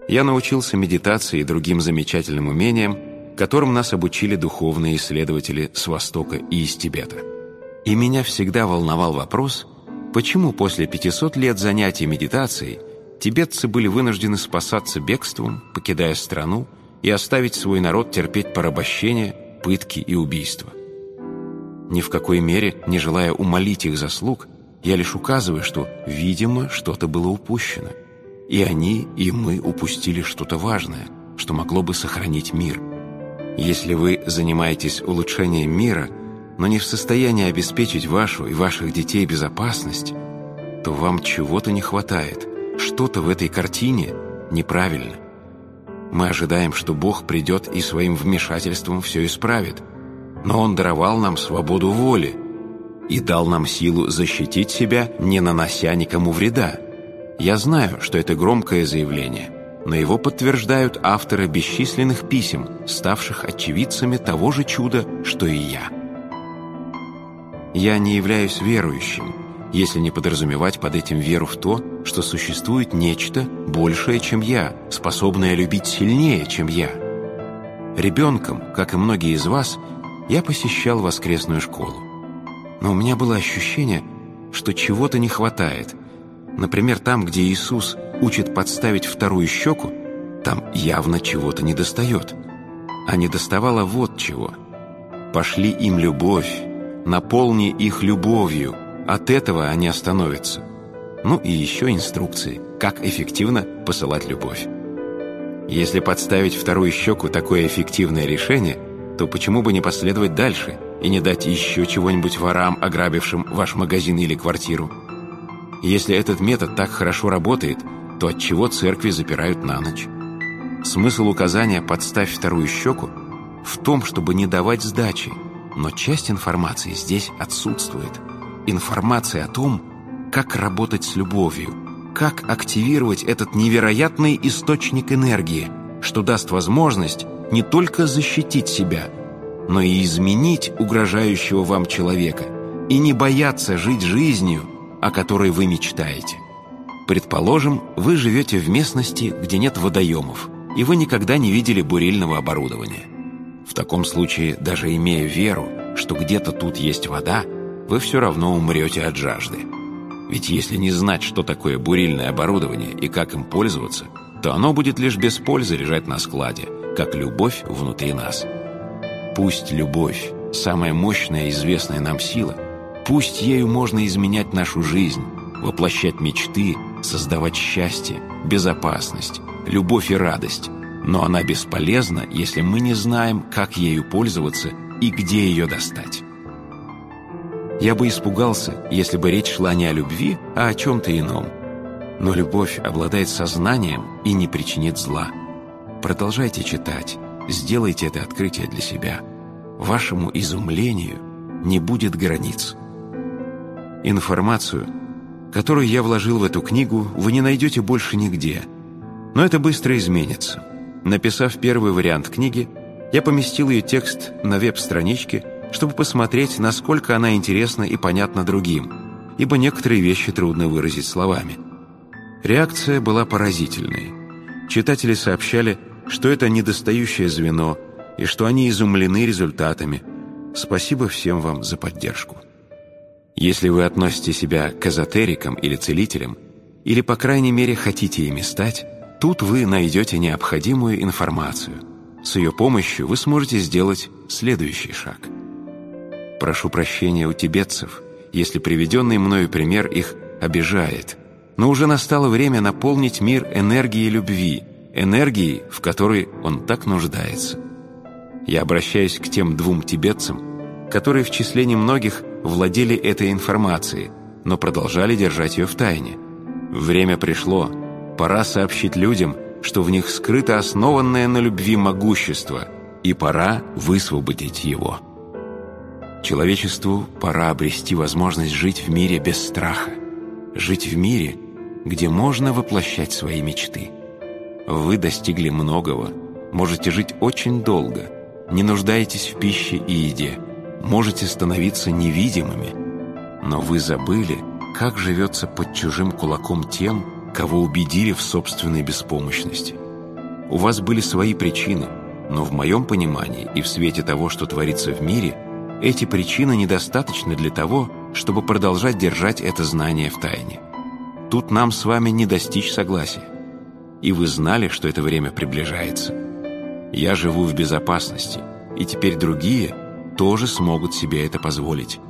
я научился медитации и другим замечательным умениям, которым нас обучили духовные исследователи с Востока и из Тибета. И меня всегда волновал вопрос, почему после 500 лет занятий медитацией тибетцы были вынуждены спасаться бегством, покидая страну, и оставить свой народ терпеть порабощения, пытки и убийства. Ни в какой мере не желая умалить их заслуг, я лишь указываю, что, видимо, что-то было упущено. И они, и мы упустили что-то важное, что могло бы сохранить мир. Если вы занимаетесь улучшением мира, но не в состоянии обеспечить вашу и ваших детей безопасность, то вам чего-то не хватает, что-то в этой картине неправильно. Мы ожидаем, что Бог придет и своим вмешательством все исправит, но Он даровал нам свободу воли и дал нам силу защитить себя, не нанося никому вреда. Я знаю, что это громкое заявление, но его подтверждают авторы бесчисленных писем, ставших очевидцами того же чуда, что и я. Я не являюсь верующим, если не подразумевать под этим веру в то, что существует нечто большее, чем я, способное любить сильнее, чем я. Ребенком, как и многие из вас, я посещал воскресную школу. Но у меня было ощущение, что чего-то не хватает. Например, там, где Иисус учит подставить вторую щеку, там явно чего-то недостает. А недоставало вот чего. «Пошли им любовь, наполни их любовью, от этого они остановятся». Ну и еще инструкции, как эффективно посылать любовь. Если подставить вторую щеку такое эффективное решение, то почему бы не последовать дальше и не дать еще чего-нибудь ворам, ограбившим ваш магазин или квартиру? Если этот метод так хорошо работает, то отчего церкви запирают на ночь? Смысл указания «подставь вторую щеку» в том, чтобы не давать сдачи, но часть информации здесь отсутствует. Информация о том, как работать с любовью, как активировать этот невероятный источник энергии, что даст возможность не только защитить себя, но и изменить угрожающего вам человека и не бояться жить жизнью, о которой вы мечтаете. Предположим, вы живете в местности, где нет водоемов, и вы никогда не видели бурильного оборудования. В таком случае, даже имея веру, что где-то тут есть вода, вы все равно умрете от жажды. Ведь если не знать, что такое бурильное оборудование и как им пользоваться, то оно будет лишь без пользы лежать на складе, как любовь внутри нас. Пусть любовь, самая мощная и известная нам сила, пусть ею можно изменять нашу жизнь, воплощать мечты, создавать счастье, безопасность, любовь и радость, но она бесполезна, если мы не знаем, как ею пользоваться и где ее достать. Я бы испугался, если бы речь шла не о любви, а о чем-то ином. Но любовь обладает сознанием и не причинит зла. Продолжайте читать, сделайте это открытие для себя. Вашему изумлению не будет границ. Информацию, которую я вложил в эту книгу, вы не найдете больше нигде. Но это быстро изменится. Написав первый вариант книги, я поместил ее текст на веб-страничке, чтобы посмотреть, насколько она интересна и понятна другим, ибо некоторые вещи трудно выразить словами. Реакция была поразительной. Читатели сообщали, что это недостающее звено и что они изумлены результатами. Спасибо всем вам за поддержку. Если вы относите себя к эзотерикам или целителям, или, по крайней мере, хотите ими стать, тут вы найдете необходимую информацию. С ее помощью вы сможете сделать следующий шаг. Прошу прощения у тибетцев, если приведенный мною пример их обижает, но уже настало время наполнить мир энергией любви, энергией, в которой он так нуждается. Я обращаюсь к тем двум тибетцам, которые в числе немногих владели этой информацией, но продолжали держать ее в тайне. Время пришло, пора сообщить людям, что в них скрыто основанное на любви могущество, и пора высвободить его. Человечеству пора обрести возможность жить в мире без страха, жить в мире, где можно воплощать свои мечты. Вы достигли многого, можете жить очень долго, не нуждаетесь в пище и еде, можете становиться невидимыми, но вы забыли, как живется под чужим кулаком тем, кого убедили в собственной беспомощности. У вас были свои причины, но в моем понимании и в свете того, что творится в мире, эти причины недостаточны для того, чтобы продолжать держать это знание в тайне. Тут нам с вами не достичь согласия. И вы знали, что это время приближается. Я живу в безопасности, и теперь другие тоже смогут себе это позволить.